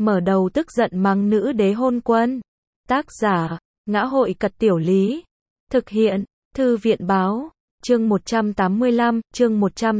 mở đầu tức giận mắng nữ đế hôn quân. Tác giả, Ngã hội Cật Tiểu Lý. Thực hiện, Thư viện báo. Chương 185, chương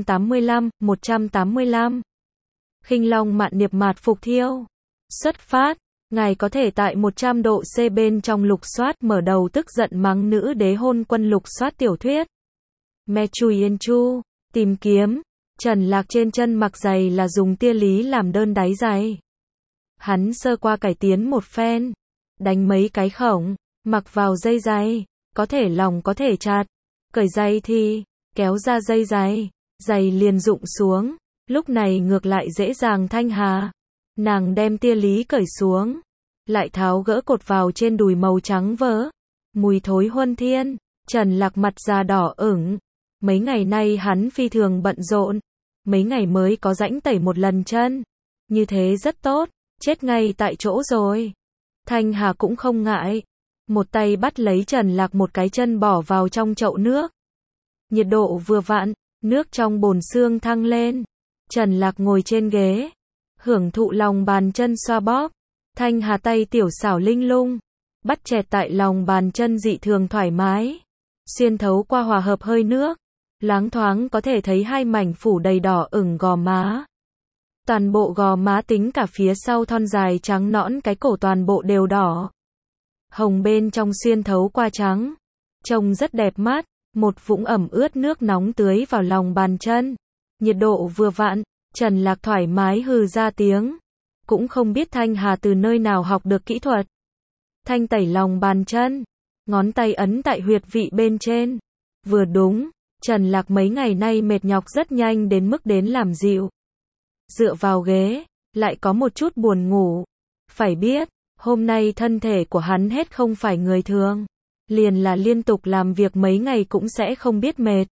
185. Khinh Long mạn niệp mạt phục thiêu. Xuất phát, ngài có thể tại 100 độ C bên trong lục soát mở đầu tức giận mắng nữ đế hôn quân lục soát tiểu thuyết. Me Chui Yên Chu, tìm kiếm, Trần Lạc trên chân mặc giày là dùng tia lý làm đơn đáy giày. Hắn sơ qua cải tiến một phen, đánh mấy cái khổng, mặc vào dây giày, có thể lỏng có thể chặt, cởi giày thì, kéo ra dây giày, giày liền rụng xuống, lúc này ngược lại dễ dàng. Thanh Hà, nàng đem tia lý cởi xuống, lại tháo gỡ cột vào trên đùi màu trắng vỡ, mùi thối huân thiên. Trần Lạc mặt da đỏ ửng, mấy ngày nay hắn phi thường bận rộn, mấy ngày mới có rãnh tẩy một lần chân, như thế rất tốt, chết ngay tại chỗ rồi. Thanh Hà cũng không ngại, một tay bắt lấy Trần Lạc một cái chân bỏ vào trong chậu nước. Nhiệt độ vừa vặn, nước trong bồn xương thăng lên. Trần Lạc ngồi trên ghế, hưởng thụ lòng bàn chân xoa bóp. Thanh Hà tay tiểu xảo linh lung, bắt chẹt tại lòng bàn chân dị thường thoải mái, xuyên thấu qua hòa hợp hơi nước, loáng thoáng có thể thấy hai mảnh phủ đầy đỏ ửng gò má. Toàn bộ gò má tính cả phía sau thon dài trắng nõn cái cổ toàn bộ đều đỏ. Hồng bên trong xuyên thấu qua trắng, trông rất đẹp mắt, một vũng ẩm ướt nước nóng tưới vào lòng bàn chân. Nhiệt độ vừa vặn, Trần Lạc thoải mái hừ ra tiếng. Cũng không biết Thanh Hà từ nơi nào học được kỹ thuật thanh tẩy lòng bàn chân, ngón tay ấn tại huyệt vị bên trên. Vừa đúng, Trần Lạc mấy ngày nay mệt nhọc rất nhanh đến mức đến làm dịu. Dựa vào ghế, lại có một chút buồn ngủ. Phải biết, hôm nay thân thể của hắn hết không phải người thường, liền là liên tục làm việc mấy ngày cũng sẽ không biết mệt.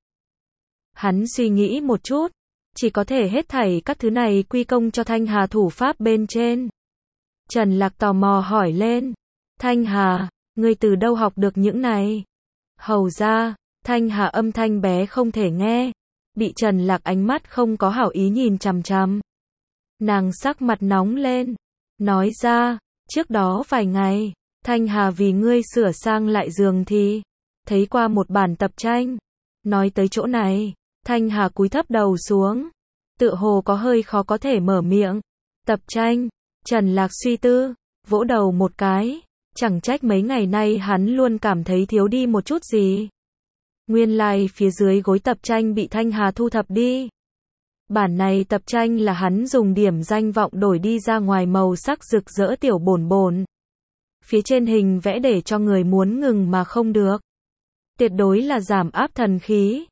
Hắn suy nghĩ một chút, chỉ có thể hết thảy các thứ này quy công cho Thanh Hà thủ pháp bên trên. Trần Lạc tò mò hỏi lên, Thanh Hà, ngươi từ đâu học được những này? Hầu ra, Thanh Hà âm thanh bé không thể nghe, bị Trần Lạc ánh mắt không có hảo ý nhìn chằm chằm. Nàng sắc mặt nóng lên, nói ra, trước đó vài ngày, Thanh Hà vì ngươi sửa sang lại giường thì thấy qua một bản tập tranh. Nói tới chỗ này, Thanh Hà cúi thấp đầu xuống, tựa hồ có hơi khó có thể mở miệng. Tập tranh, Trần Lạc suy tư, vỗ đầu một cái, chẳng trách mấy ngày nay hắn luôn cảm thấy thiếu đi một chút gì. Nguyên lai phía dưới gối tập tranh bị Thanh Hà thu thập đi. Bản này tập tranh là hắn dùng điểm danh vọng đổi đi ra ngoài, màu sắc rực rỡ tiểu bổn bổn. Phía trên hình vẽ để cho người muốn ngừng mà không được. Tuyệt đối là giảm áp thần khí.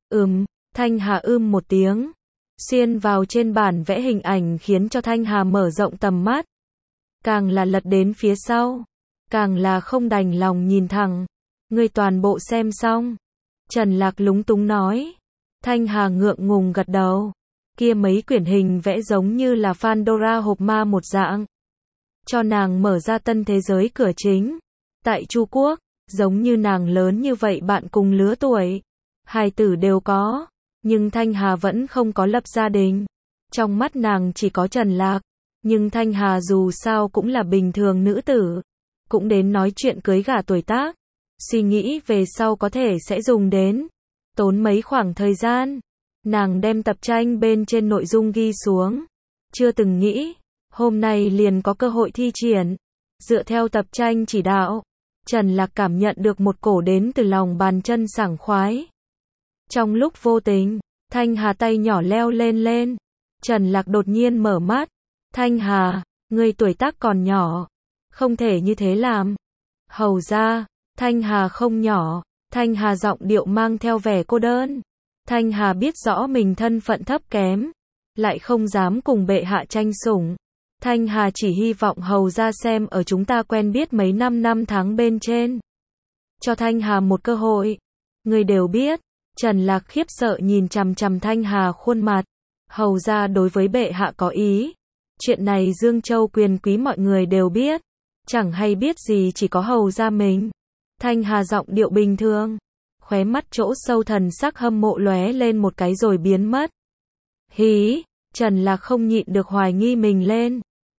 Thanh Hà một tiếng. Xuyên vào trên bản vẽ hình ảnh khiến cho Thanh Hà mở rộng tầm mắt. Càng là lật đến phía sau, càng là không đành lòng nhìn thẳng. Ngươi toàn bộ xem xong. Trần Lạc lúng túng nói. Thanh Hà ngượng ngùng gật đầu. Kia mấy quyển hình vẽ giống như là Pandora hộp ma một dạng. Cho nàng mở ra tân thế giới cửa chính. Tại Chu Quốc, giống như nàng lớn như vậy bạn cùng lứa tuổi, hài tử đều có, nhưng Thanh Hà vẫn không có lập gia đình. Trong mắt nàng chỉ có Trần Lạc, nhưng Thanh Hà dù sao cũng là bình thường nữ tử, cũng đến nói chuyện cưới gả tuổi tác, suy nghĩ về sau có thể sẽ dùng đến, tốn mấy khoảng thời gian. Nàng đem tập tranh bên trên nội dung ghi xuống, chưa từng nghĩ, hôm nay liền có cơ hội thi triển. Dựa theo tập tranh chỉ đạo, Trần Lạc cảm nhận được một cổ đến từ lòng bàn chân sảng khoái. Trong lúc vô tình, Thanh Hà tay nhỏ leo lên. Trần Lạc đột nhiên mở mắt. Thanh Hà, ngươi tuổi tác còn nhỏ, không thể như thế làm. Hầu ra, Thanh Hà không nhỏ. Thanh Hà giọng điệu mang theo vẻ cô đơn. Thanh Hà biết rõ mình thân phận thấp kém, lại không dám cùng bệ hạ tranh sủng. Thanh Hà chỉ hy vọng hầu ra xem ở chúng ta quen biết mấy năm tháng bên trên, cho Thanh Hà một cơ hội. Người đều biết. Trần Lạc khiếp sợ nhìn chằm chằm Thanh Hà khuôn mặt. Hầu ra đối với bệ hạ có ý. Chuyện này Dương Châu quyền quý mọi người đều biết, chẳng hay biết gì chỉ có hầu ra mình. Thanh Hà giọng điệu bình thường, khóe mắt chỗ sâu thần sắc hâm mộ lóe lên một cái rồi biến mất. Hí, Trần Lạc không nhịn được hoài nghi mình lên.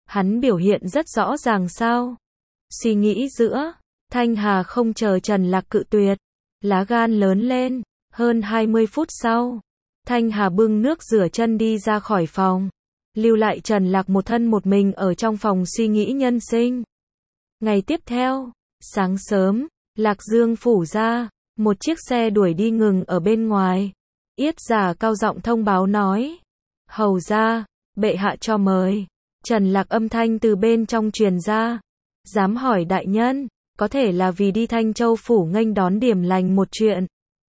Hắn biểu hiện rất rõ ràng sao? Suy nghĩ giữa, Thanh Hà không chờ Trần Lạc cự tuyệt, lá gan lớn lên. Hơn 20 phút sau, Thanh Hà bưng nước rửa chân đi ra khỏi phòng, lưu lại Trần Lạc một thân một mình ở trong phòng suy nghĩ nhân sinh. Ngày tiếp theo, sáng sớm, Lạc Dương phủ ra, một chiếc xe đuổi đi ngừng ở bên ngoài. Yết Giả cao giọng thông báo nói: "Hầu ra, bệ hạ cho mời." Trần Lạc âm thanh từ bên trong truyền ra: "Dám hỏi đại nhân, có thể là vì đi Thanh Châu phủ nghênh đón Điểm Lành một chuyện?"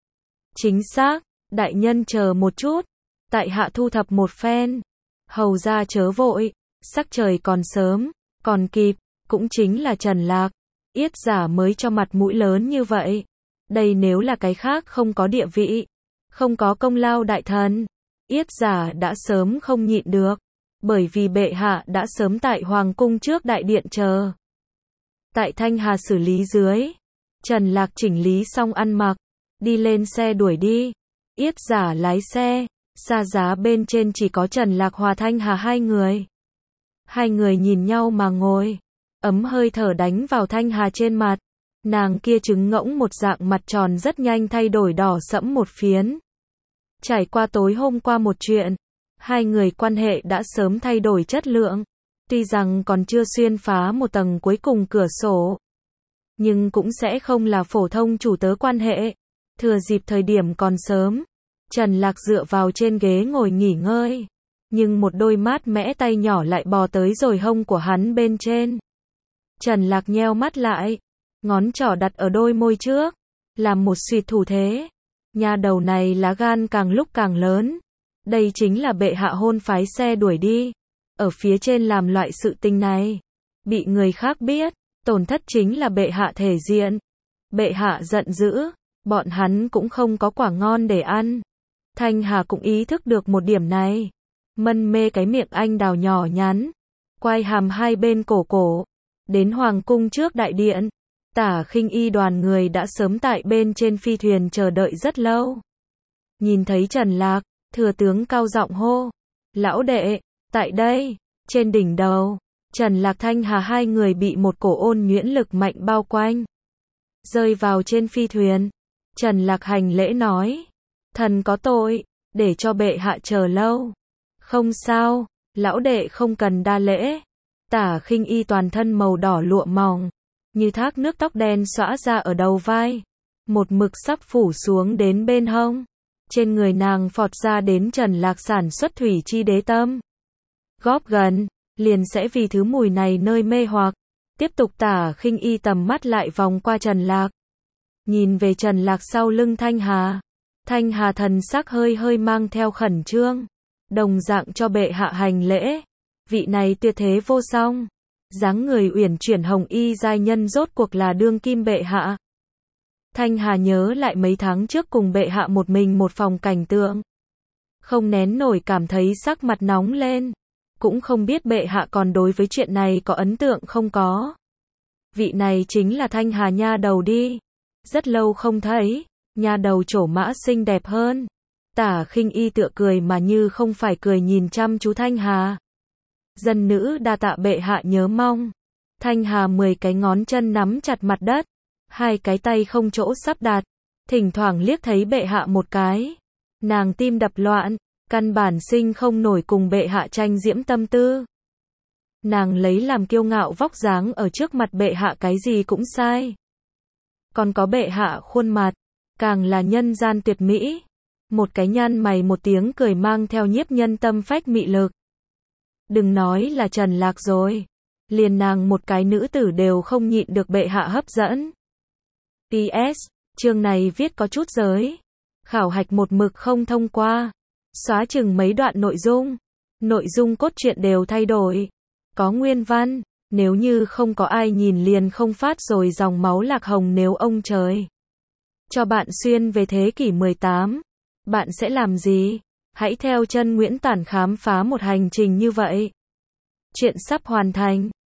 "Chính xác, đại nhân chờ một chút, tại hạ thu thập một phen." "Hầu ra chớ vội, sắc trời còn sớm, còn kịp." Cũng chính là Trần Lạc, Yết Giả mới cho mặt mũi lớn như vậy. Đây nếu là cái khác không có địa vị, không có công lao đại thần, Yết Giả đã sớm không nhịn được, bởi vì bệ hạ đã sớm tại hoàng cung trước đại điện chờ. Tại Thanh Hà xử lý dưới, Trần Lạc chỉnh lý xong ăn mặc, đi lên xe đuổi đi. Yết Giả lái xe, xa giá bên trên chỉ có Trần Lạc hòa Thanh Hà hai người. Hai người nhìn nhau mà ngồi, ấm hơi thở đánh vào Thanh Hà trên mặt. Nàng kia trứng ngỗng một dạng mặt tròn rất nhanh thay đổi đỏ sẫm một phiến. Trải qua tối hôm qua một chuyện, hai người quan hệ đã sớm thay đổi chất lượng. Tuy rằng còn chưa xuyên phá một tầng cuối cùng cửa sổ, nhưng cũng sẽ không là phổ thông chủ tớ quan hệ. Thừa dịp thời điểm còn sớm, Trần Lạc dựa vào trên ghế ngồi nghỉ ngơi, nhưng một đôi mát mẽ tay nhỏ lại bò tới rồi hông của hắn bên trên. Trần Lạc nheo mắt lại, ngón trỏ đặt ở đôi môi trước, làm một xuyệt thủ thế. Nha đầu này lá gan càng lúc càng lớn. Đây chính là bệ hạ hôn phái xe đuổi đi. Ở phía trên làm loại sự tình này, bị người khác biết, tổn thất chính là bệ hạ thể diện. Bệ hạ giận dữ, bọn hắn cũng không có quả ngon để ăn. Thanh Hà cũng ý thức được một điểm này. Mân mê cái miệng anh đào nhỏ nhắn, quai hàm hai bên cổ, đến hoàng cung trước đại điện. Tả Khinh Y đoàn người đã sớm tại bên trên phi thuyền chờ đợi rất lâu. Nhìn thấy Trần Lạc, thừa tướng cao giọng hô: "Lão đệ, tại đây." Trên đỉnh đầu, Trần Lạc Thanh Hà hai người bị một cổ ôn nhuyễn lực mạnh bao quanh. Rơi vào trên phi thuyền, Trần Lạc hành lễ nói: "Thần có tội, để cho bệ hạ chờ lâu." "Không sao, lão đệ không cần đa lễ." Tả Khinh Y toàn thân màu đỏ lụa mỏng, như thác nước tóc đen xõa ra ở đầu vai, một mực sắp phủ xuống đến bên hông. Trên người nàng phọt ra đến Trần Lạc sản xuất thủy chi đế tâm. Góp gần, liền sẽ vì thứ mùi này nơi mê hoặc. Tiếp tục Tả Khinh Y tầm mắt lại vòng qua Trần Lạc. Nhìn về Trần Lạc sau lưng Thanh Hà. Thanh Hà thần sắc hơi hơi mang theo khẩn trương, đồng dạng cho bệ hạ hành lễ. Vị này tuyệt thế vô song, dáng người uyển chuyển hồng y giai nhân rốt cuộc là đương kim bệ hạ. Thanh Hà nhớ lại mấy tháng trước cùng bệ hạ một mình một phòng cảnh tượng, không nén nổi cảm thấy sắc mặt nóng lên. Cũng không biết bệ hạ còn đối với chuyện này có ấn tượng không có. Vị này chính là Thanh Hà nha đầu đi. Rất lâu không thấy, nha đầu trổ mã xinh đẹp hơn. Tả Khinh Y tựa cười mà như không phải cười nhìn chăm chú Thanh Hà. Dân nữ đa tạ bệ hạ nhớ mong. Thanh Hà 10 cái ngón chân nắm chặt mặt đất, hai cái tay không chỗ sắp đặt, thỉnh thoảng liếc thấy bệ hạ một cái. Nàng tim đập loạn, căn bản sinh không nổi cùng bệ hạ tranh diễm tâm tư. Nàng lấy làm kiêu ngạo vóc dáng ở trước mặt bệ hạ cái gì cũng sai. Còn có bệ hạ khuôn mặt, càng là nhân gian tuyệt mỹ. Một cái nhăn mày một tiếng cười mang theo nhiếp nhân tâm phách mị lực. Đừng nói là Trần Lạc rồi, liền nàng một cái nữ tử đều không nhịn được bệ hạ hấp dẫn. PS, chương này viết có chút giới. Khảo hạch một mực không thông qua. Xóa chừng mấy đoạn nội dung cốt truyện đều thay đổi. Có nguyên văn, nếu như không có ai nhìn liền không phát rồi dòng máu lạc hồng nếu ông trời cho bạn xuyên về thế kỷ 18, bạn sẽ làm gì? Hãy theo chân Nguyễn Tản khám phá một hành trình như vậy. Chuyện sắp hoàn thành.